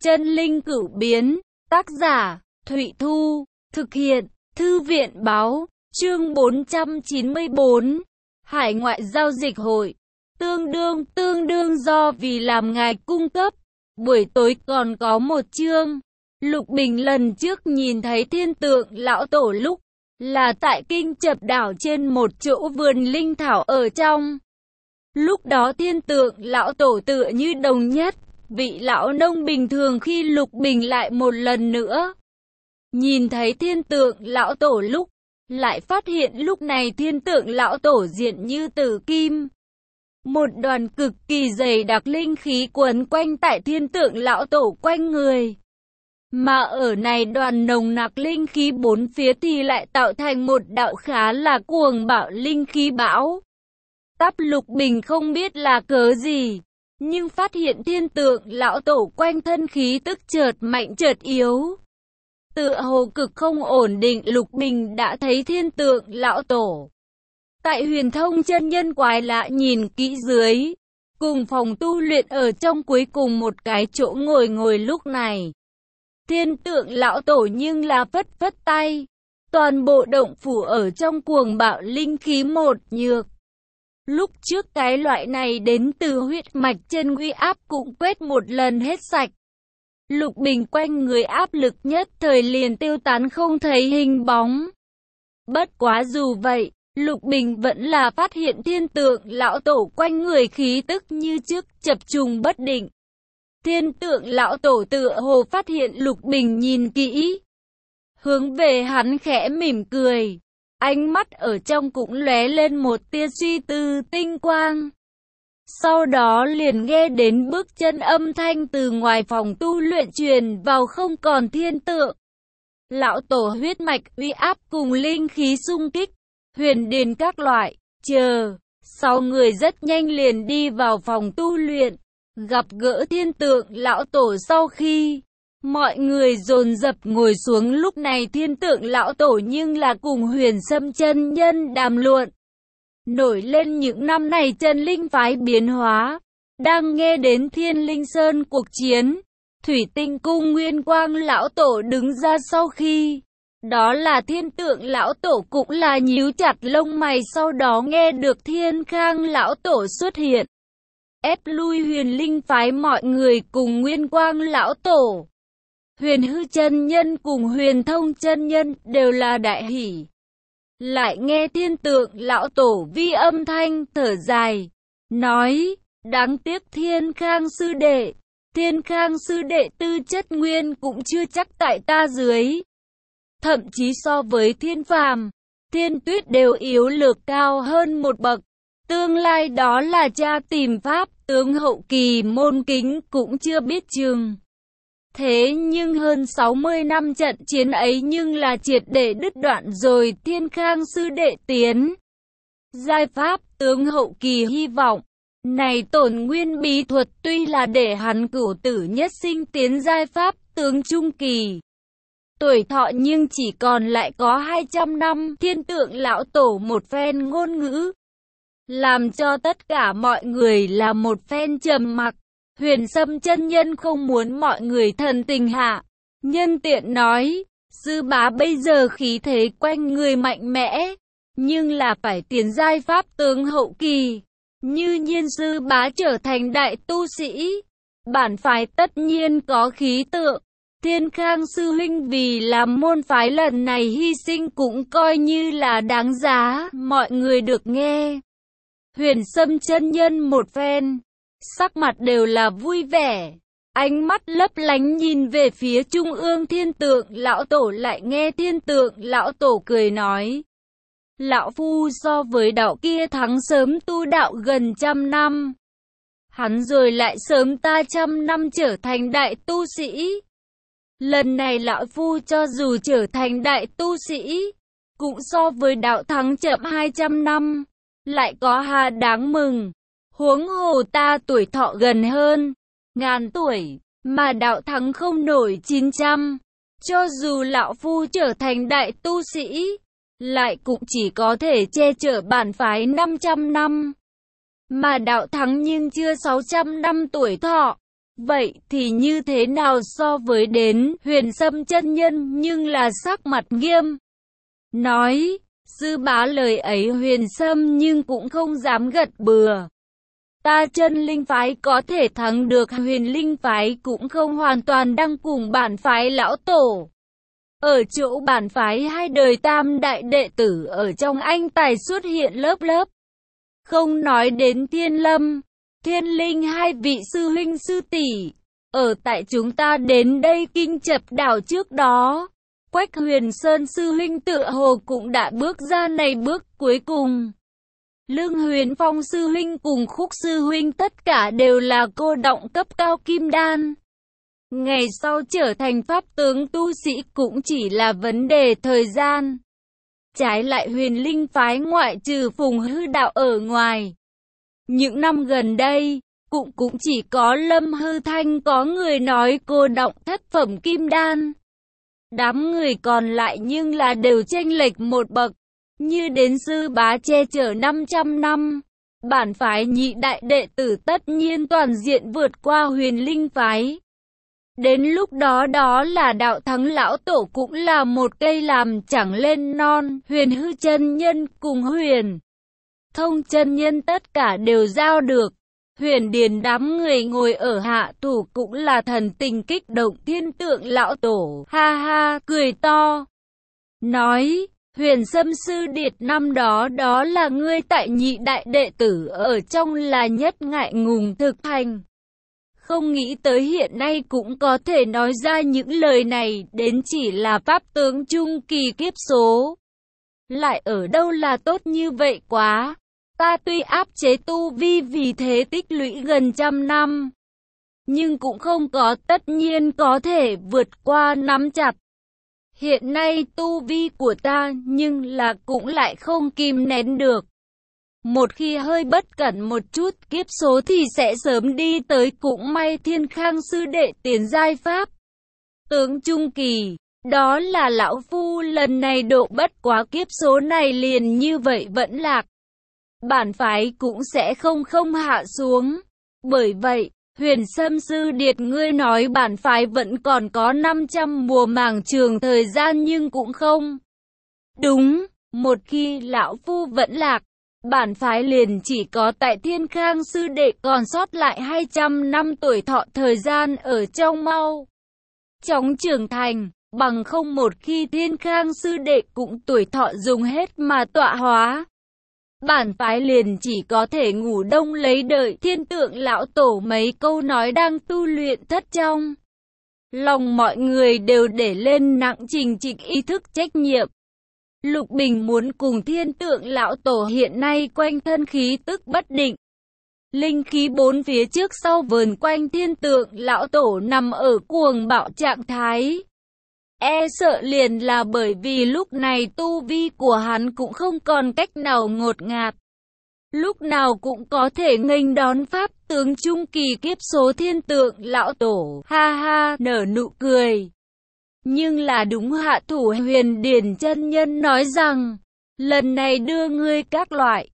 Chân linh cửu biến, tác giả, Thụy Thu, thực hiện, Thư viện báo, chương 494, Hải ngoại giao dịch hội, tương đương do vì làm ngài cung cấp. Buổi tối còn có một chương, Lục Bình lần trước nhìn thấy thiên tượng lão tổ lúc là tại Kinh Chập đảo trên một chỗ vườn linh thảo ở trong. Lúc đó thiên tượng lão tổ tựa như đồng nhất, vị lão nông bình thường. Khi Lục Bình lại một lần nữa nhìn thấy thiên tượng lão tổ lúc, lại phát hiện lúc này thiên tượng lão tổ diện như tử kim. Một đoàn cực kỳ dày đặc linh khí quấn quanh tại thiên tượng lão tổ quanh người. Mà ở này đoàn nồng nặc linh khí bốn phía thì lại tạo thành một đạo khá là cuồng bạo linh khí bão. Táp. Lục Bình không biết là cớ gì, nhưng phát hiện thiên tượng lão tổ quanh thân khí tức chợt mạnh chợt yếu, tựa hồ cực không ổn định. Lục Bình đã thấy thiên tượng lão tổ tại Huyền Thông chân nhân quái lạ nhìn kỹ dưới, cùng phòng tu luyện ở trong cuối cùng một cái chỗ ngồi lúc này. Thiên tượng lão tổ nhưng là phất phất tay, toàn bộ động phủ ở trong cuồng bạo linh khí một nhược. Lúc trước cái loại này đến từ huyết mạch chân uy áp cũng quét một lần hết sạch. Lục Bình quanh người áp lực nhất thời liền tiêu tán không thấy hình bóng. Bất quá dù vậy, Lục Bình vẫn là phát hiện thiên tượng lão tổ quanh người khí tức như trước chập trùng bất định. Thiên tượng lão tổ tựa hồ phát hiện Lục Bình nhìn kỹ, hướng về hắn khẽ mỉm cười, ánh mắt ở trong cũng lóe lên một tia suy tư tinh quang. Sau đó liền nghe đến bước chân âm thanh từ ngoài phòng tu luyện truyền vào. Không còn thiên tượng lão tổ huyết mạch uy áp cùng linh khí xung kích, huyền điền các loại, sau người rất nhanh liền đi vào phòng tu luyện, gặp gỡ thiên tượng lão tổ. Sau khi mọi người dồn dập ngồi xuống, lúc này thiên tượng lão tổ nhưng là cùng Huyền Sâm chân nhân đàm luận nổi lên những năm này chân linh phái biến hóa. Đang nghe đến Thiên Linh Sơn cuộc chiến, Thủy Tinh Cung Nguyên Quang lão tổ đứng ra. Sau khi đó là thiên tượng lão tổ cũng là nhíu chặt lông mày, sau đó nghe được Thiên Khang lão tổ xuất hiện, ép lui Huyền Linh phái. Mọi người cùng Nguyên Quang lão tổ, Huyền Hư chân nhân cùng Huyền Thông chân nhân đều là đại hỉ. Lại nghe thiên tượng lão tổ vi âm thanh thở dài, nói: đáng tiếc Thiên Khang sư đệ, Thiên Khang sư đệ tư chất nguyên cũng chưa chắc tại ta dưới. Thậm chí so với Thiên Phàm, Thiên Tuyết đều yếu lược cao hơn một bậc. Tương lai đó là cha tìm pháp tướng hậu kỳ môn kính cũng chưa biết chừng. Thế nhưng hơn 60 năm trận chiến ấy nhưng là triệt để đứt đoạn rồi. Thiên Khang sư đệ tiến giai pháp tướng hậu kỳ, hy vọng này tổn nguyên bí thuật tuy là để hắn cửu tử nhất sinh tiến giai pháp tướng trung kỳ, tuổi thọ nhưng chỉ còn lại có 200 năm. Thiên tượng lão tổ một phen ngôn ngữ làm cho tất cả mọi người là một phen trầm mặc. Huyền Sâm chân nhân không muốn mọi người thần tình hạ, nhân tiện nói: sư bá bây giờ khí thế quanh người mạnh mẽ, nhưng là phải tiến giai pháp tướng hậu kỳ. Như nhiên sư bá trở thành đại tu sĩ, bản phái tất nhiên có khí tượng. Thiên Khang sư huynh vì làm môn phái lần này hy sinh cũng coi như là đáng giá. Mọi người được nghe Huyền Sâm chân nhân một phen, sắc mặt đều là vui vẻ, ánh mắt lấp lánh nhìn về phía trung ương thiên tượng lão tổ. Lại nghe thiên tượng lão tổ cười nói: lão phu so với đạo kia thắng sớm tu đạo gần 100 năm. Hắn rồi lại sớm ta 100 năm trở thành đại tu sĩ. Lần này lão phu cho dù trở thành đại tu sĩ, cũng so với đạo thắng chậm 200 năm, lại có hà đáng mừng. Huống hồ ta tuổi thọ gần hơn 1000 tuổi, mà đạo thắng không nổi 900. Cho dù lão phu trở thành đại tu sĩ, lại cũng chỉ có thể che chở bản phái 500 năm. Mà đạo thắng nhưng chưa 600 năm tuổi thọ, Vậy thì như thế nào so với đến Huyền Sâm chân nhân, nhưng là sắc mặt nghiêm. Nói, sư bá lời ấy Huyền Sâm nhưng cũng không dám gật bừa. Ta chân linh phái có thể thắng được Huyền linh phái cũng không hoàn toàn đang cùng bản phái lão tổ. Ở chỗ bản phái hai đời tam đại đệ tử ở trong anh tài xuất hiện lớp lớp. Không nói đến Thiên Lâm, Thiên Linh hai vị sư huynh sư tỷ. Ở tại chúng ta đến đây Kinh Chập đảo trước đó, Quách Huyền Sơn sư huynh tựa hồ cũng đã bước ra này bước cuối cùng. Lương Huyền Phong sư huynh cùng Khúc sư huynh tất cả đều là cô động cấp cao kim đan. Ngày sau trở thành pháp tướng tu sĩ cũng chỉ là vấn đề thời gian. Trái lại Huyền linh phái ngoại trừ Phùng Hư đạo ở ngoài, những năm gần đây, cũng chỉ có Lâm Hư Thanh có người nói cô động thất phẩm kim đan. Đám người còn lại nhưng là đều chênh lệch một bậc, như đến sư bá che chở 500 năm. Bản phái nhị đại đệ tử tất nhiên toàn diện vượt qua Huyền linh phái. Đến lúc đó đó là đạo thắng lão tổ cũng là một cây làm chẳng lên non. Huyền Hư chân nhân cùng Huyền Thông chân nhân tất cả đều giao được. Huyền Điền đám người ngồi ở hạ thủ cũng là thần tình kích động. Thiên Tượng lão tổ ha ha cười to, nói, Huyền Sâm sư điệt năm đó đó là ngươi tại nhị đại đệ tử ở trong là nhất ngại ngùng thực hành. Không nghĩ tới hiện nay cũng có thể nói ra những lời này, đến chỉ là pháp tướng trung kỳ kiếp số. Lại ở đâu là tốt như vậy quá. Ta tuy áp chế tu vi vì thế tích lũy gần trăm năm, nhưng cũng không có tất nhiên có thể vượt qua nắm chặt. Hiện nay tu vi của ta nhưng là cũng lại không kìm nén được. Một khi hơi bất cẩn một chút kiếp số thì sẽ sớm đi tới. Cũng may Thiên Khang sư đệ tiền giai pháp tướng trung kỳ, đó là lão phu lần này độ bất quá kiếp số này liền như vậy vẫn lạc. Bản phái cũng sẽ không hạ xuống. Bởi vậy, Huyền Sâm sư điệt ngươi nói bản phái vẫn còn có 500 mùa màng trường thời gian nhưng cũng không đúng. Một khi lão phu vẫn lạc, bản phái liền chỉ có tại Thiên Khang sư đệ còn sót lại 200 năm tuổi thọ thời gian ở trong mau chóng trưởng thành. Bằng không một khi Thiên Khang sư đệ cũng tuổi thọ dùng hết mà tọa hóa, bản phái liền chỉ có thể ngủ đông lấy đợi. Thiên Tượng lão tổ mấy câu nói đang tu luyện thất trong lòng mọi người đều để lên nặng trình trịch ý thức trách nhiệm. Lục Bình muốn cùng Thiên Tượng lão tổ hiện nay quanh thân khí tức bất định. Linh khí bốn phía trước sau vờn quanh Thiên Tượng lão tổ nằm ở cuồng bạo trạng thái. E sợ liền là bởi vì lúc này tu vi của hắn cũng không còn cách nào ngột ngạt. Lúc nào cũng có thể nghênh đón pháp tướng trung kỳ kiếp số. Thiên Tượng lão tổ ha ha nở nụ cười. Nhưng là đúng hạ thủ Huyền Điền chân nhân nói rằng, lần này đưa ngươi các loại,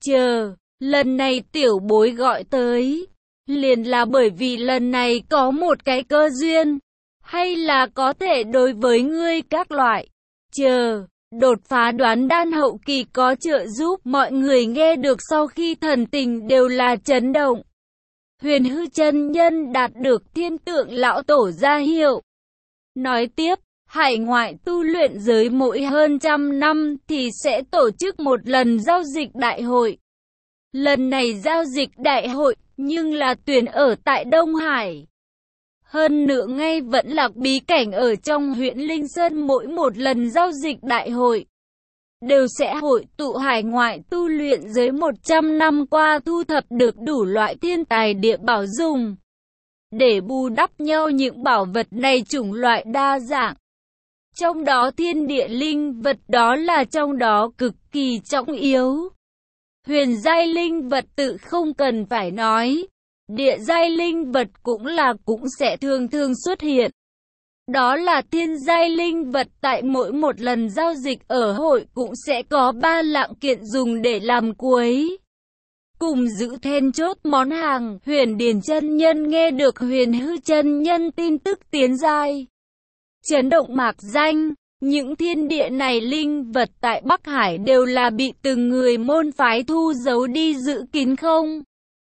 lần này tiểu bối gọi tới, liền là bởi vì lần này có một cái cơ duyên, hay là có thể đối với ngươi các loại, đột phá đoán đan hậu kỳ có trợ giúp. Mọi người nghe được sau khi thần tình đều là chấn động. Huyền Hư chân nhân đạt được Thiên Tượng lão tổ ra hiệu. Nói tiếp, hải ngoại tu luyện giới mỗi hơn trăm năm thì sẽ tổ chức một lần giao dịch đại hội. Lần này giao dịch đại hội nhưng là tuyển ở tại Đông Hải. Hơn nữa ngay vẫn là bí cảnh ở trong huyện Linh Sơn. Mỗi một lần giao dịch đại hội đều sẽ hội tụ hải ngoại tu luyện giới 100 năm qua thu thập được đủ loại thiên tài địa bảo dùng để bù đắp nhau những bảo vật này chủng loại đa dạng. Trong đó thiên địa linh vật đó là trong đó cực kỳ trọng yếu. Huyền giai linh vật tự không cần phải nói. Địa giai linh vật cũng sẽ thường xuất hiện. Đó là thiên giai linh vật tại mỗi một lần giao dịch ở hội cũng sẽ có 3 lạng kiện dùng để làm cuối cùng giữ then chốt món hàng. Huyền Điền chân nhân nghe được Huyền Hư chân nhân tin tức tiến giai, chấn động mạc danh. Những thiên địa này linh vật tại Bắc Hải đều là bị từng người môn phái thu giấu đi giữ kín không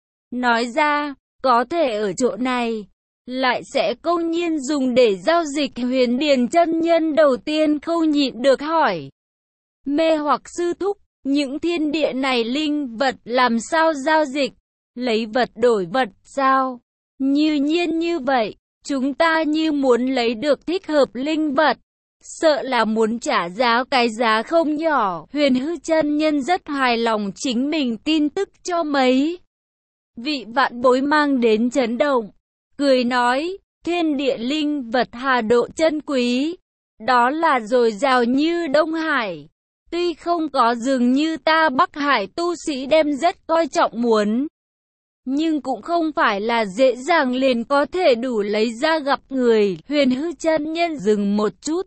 nói ra, có thể ở chỗ này lại sẽ công nhiên dùng để giao dịch. Huyền Điền chân nhân đầu tiên không nhịn được hỏi, mê hoặc sư thúc, những thiên địa này linh vật làm sao giao dịch? Lấy vật đổi vật sao? Như nhiên như vậy, chúng ta như muốn lấy được thích hợp linh vật, sợ là muốn trả giá cái giá không nhỏ. Huyền Hư chân nhân rất hài lòng chính mình tin tức cho mấy vị vạn bối mang đến chấn động, cười nói, thiên địa linh vật hà độ chân quý, đó là dồi dào như Đông Hải. Tuy không có dường như ta Bắc Hải tu sĩ đem rất coi trọng muốn, nhưng cũng không phải là dễ dàng liền có thể đủ lấy ra gặp người. Huyền Hư chân nhân dừng một chút,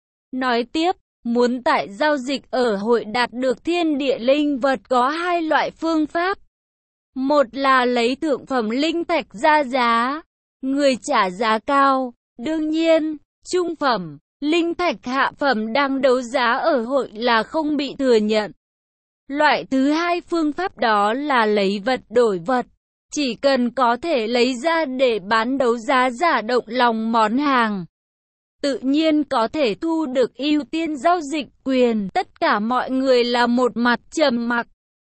nói tiếp, muốn tại giao dịch ở hội đạt được thiên địa linh vật có hai loại phương pháp. Một là lấy thượng phẩm linh thạch ra giá, người trả giá cao, đương nhiên, trung phẩm, linh thạch hạ phẩm đang đấu giá ở hội là không bị thừa nhận. Loại thứ hai phương pháp đó là lấy vật đổi vật, chỉ cần có thể lấy ra để bán đấu giá giả động lòng món hàng, tự nhiên có thể thu được ưu tiên giao dịch quyền. Tất cả mọi người là một mặt trầm mặc,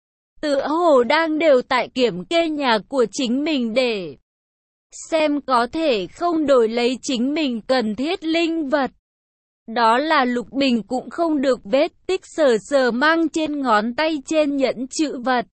tựa hồ đang đều tại kiểm kê nhà của chính mình để xem có thể không đổi lấy chính mình cần thiết linh vật. Đó là Lục Bình cũng không được vết tích sờ sờ mang trên ngón tay trên nhẫn chữ vật.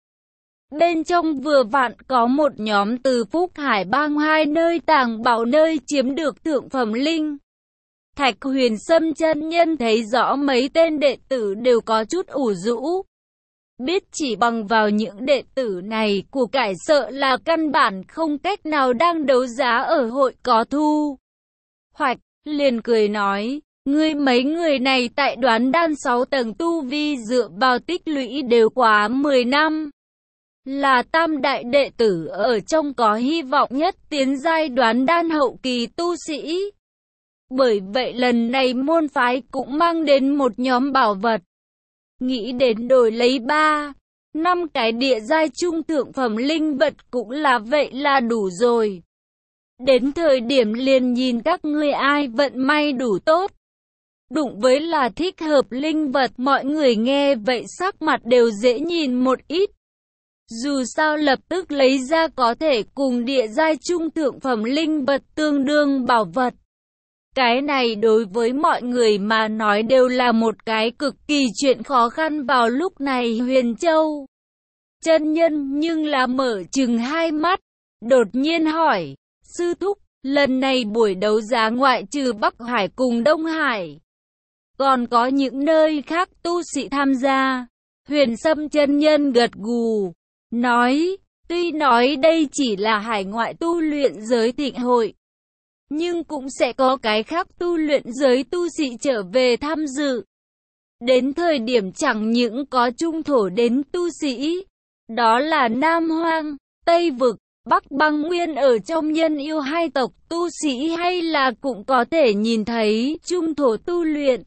Bên trong vừa vặn có một nhóm từ Phúc Hải Bang hai nơi tàng bảo nơi chiếm được thượng phẩm linh thạch. Huyền Sâm chân nhân thấy rõ mấy tên đệ tử đều có chút ủ rũ, biết chỉ bằng vào những đệ tử này của cải sợ là căn bản không cách nào đang đấu giá ở hội có thu hoạch, liền cười nói, mấy người này tại Đoán Đan 6 tầng tu vi dựa vào tích lũy đều quá 10 năm, là tam đại đệ tử ở trong có hy vọng nhất tiến giai Đoán Đan hậu kỳ tu sĩ. Bởi vậy lần này môn phái cũng mang đến một nhóm bảo vật, nghĩ đến đổi lấy 3-5 cái địa giai trung thượng phẩm linh vật cũng là vậy là đủ rồi. Đến thời điểm liền nhìn các ngươi ai vận may đủ tốt, đụng với là thích hợp linh vật. Mọi người nghe vậy sắc mặt đều dễ nhìn một ít. Dù sao lập tức lấy ra có thể cùng địa giai trung thượng phẩm linh vật tương đương bảo vật. Cái này đối với mọi người mà nói đều là một cái cực kỳ chuyện khó khăn. Vào lúc này Huyền Châu chân nhân nhưng là mở chừng hai mắt, đột nhiên hỏi, sư thúc, lần này buổi đấu giá ngoại trừ Bắc Hải cùng Đông Hải, còn có những nơi khác tu sĩ tham gia? Huyền Sâm chân nhân gật gù, nói, tuy nói đây chỉ là hải ngoại tu luyện giới thịnh hội, nhưng cũng sẽ có cái khác tu luyện giới tu sĩ trở về tham dự. Đến thời điểm chẳng những có trung thổ đến tu sĩ, đó là Nam Hoang, Tây Vực, Bắc Băng Nguyên ở trong nhân yêu hai tộc tu sĩ, hay là cũng có thể nhìn thấy trung thổ tu luyện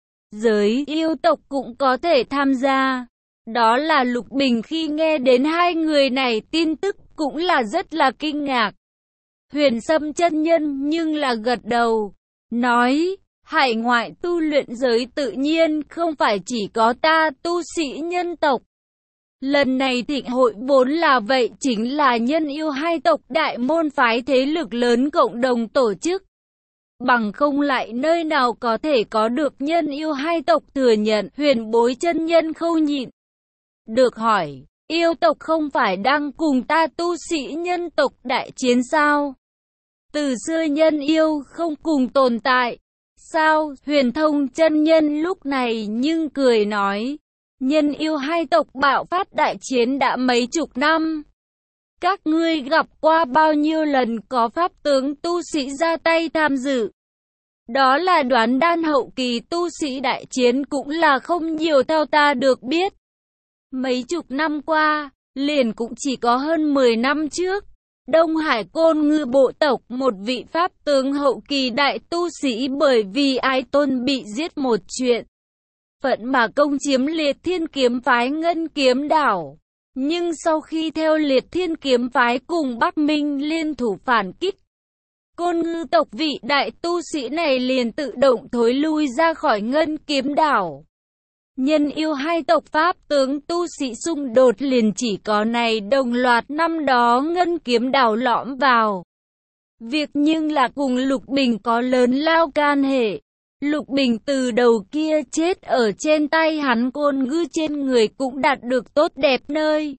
giới yêu tộc cũng có thể tham gia. Đó là Lục Bình khi nghe đến hai người này tin tức cũng là rất là kinh ngạc. Huyền Sâm chân nhân nhưng là gật đầu, nói, hải ngoại tu luyện giới tự nhiên không phải chỉ có ta tu sĩ nhân tộc. Lần này thịnh hội vốn là vậy, chính là nhân yêu hai tộc đại môn phái thế lực lớn cộng đồng tổ chức. Bằng không lại nơi nào có thể có được nhân yêu hai tộc thừa nhận. Huyền Bối chân nhân không nhịn được hỏi, yêu tộc không phải đang cùng ta tu sĩ nhân tộc đại chiến sao? Từ xưa nhân yêu không cùng tồn tại sao? Huyền Thông chân nhân lúc này nhưng cười nói, nhân yêu hai tộc bạo phát đại chiến đã mấy chục năm. Các ngươi gặp qua bao nhiêu lần có pháp tướng tu sĩ ra tay tham dự? Đó là Đoán Đan hậu kỳ tu sĩ đại chiến cũng là không nhiều theo ta được biết. Mấy chục năm qua, liền cũng chỉ có hơn 10 năm trước. Đông Hải Côn Ngư bộ tộc, một vị pháp tướng hậu kỳ đại tu sĩ bởi vì Ái Tôn bị giết một chuyện phận mà công chiếm Liệt Thiên kiếm phái Ngân Kiếm đảo. Nhưng sau khi theo Liệt Thiên kiếm phái cùng Bắc Minh liên thủ phản kích, Côn Ngư tộc vị đại tu sĩ này liền tự động thối lui ra khỏi Ngân Kiếm đảo. Nhân yêu hai tộc pháp tướng tu sĩ xung đột liền chỉ có này đồng loạt năm đó Ngân Kiếm đảo lõm vào việc, nhưng là cùng Lục Bình có lớn lao can hệ. Lục Bình từ đầu kia chết ở trên tay hắn, Côn Ngư trên người cũng đạt được tốt đẹp nơi.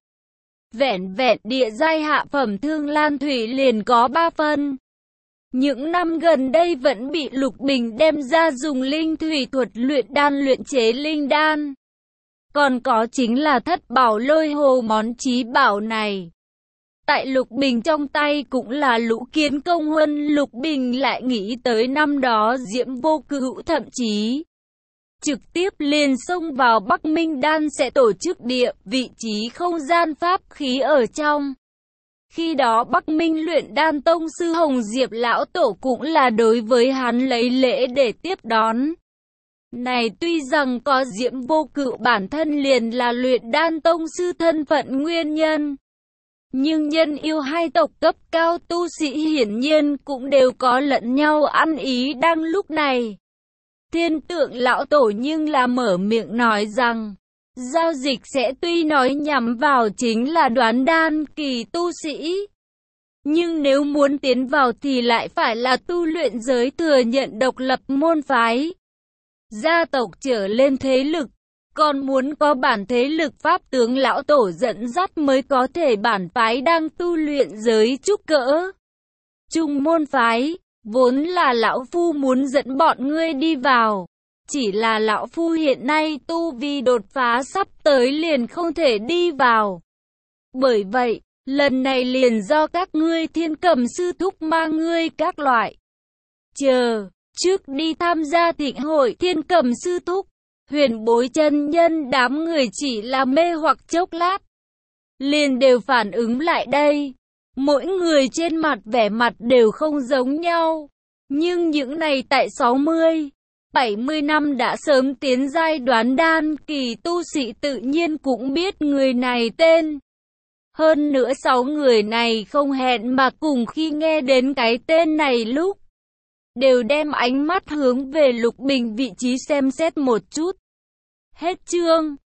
Vẹn vẹn địa giai hạ phẩm Thương Lan Thủy liền có 3 phân. Những năm gần đây vẫn bị Lục Bình đem ra dùng linh thủy thuật luyện đan luyện chế linh đan. Còn có chính là Thất Bảo Lôi Hồ, món chí bảo này tại Lục Bình trong tay cũng là Lũ Kiến Công Huân. Lục Bình lại nghĩ tới năm đó Diễm Vô Cữu thậm chí trực tiếp liền xông vào Bắc Minh Đan sẽ tổ chức địa vị trí không gian pháp khí ở trong. Khi đó Bắc Minh luyện đan tông sư Hồng Diệp lão tổ cũng là đối với hắn lấy lễ để tiếp đón. Này tuy rằng có Diễm Vô Cữu bản thân liền là luyện đan tông sư thân phận nguyên nhân, nhưng nhân yêu hai tộc cấp cao tu sĩ hiển nhiên cũng đều có lẫn nhau ăn ý. Đang lúc này, Thiên Tượng lão tổ nhưng là mở miệng nói rằng, giao dịch sẽ tuy nói nhắm vào chính là đoán đan kỳ tu sĩ, nhưng nếu muốn tiến vào thì lại phải là tu luyện giới thừa nhận độc lập môn phái, gia tộc trở lên thế lực, còn muốn có bản thế lực pháp tướng lão tổ dẫn dắt mới có thể bản phái đang tu luyện giới trúc cỡ trung môn phái. Vốn là lão phu muốn dẫn bọn ngươi đi vào, chỉ là lão phu hiện nay tu vi đột phá sắp tới liền không thể đi vào. Bởi vậy, lần này liền do các ngươi Thiên Cầm sư thúc mang ngươi các loại. Chờ, trước đi tham gia thịnh hội. Thiên Cầm sư thúc, Huyền Bối chân nhân đám người chỉ là mê hoặc chốc lát, liền đều phản ứng lại đây. Mỗi người trên mặt vẻ mặt đều không giống nhau, nhưng những này tại 60, 70 năm đã sớm tiến giai đoán đan kỳ tu sĩ tự nhiên cũng biết người này tên. Hơn nữa 6 người này không hẹn mà cùng khi nghe đến cái tên này lúc, đều đem ánh mắt hướng về Lục Bình vị trí xem xét một chút. Hết chương.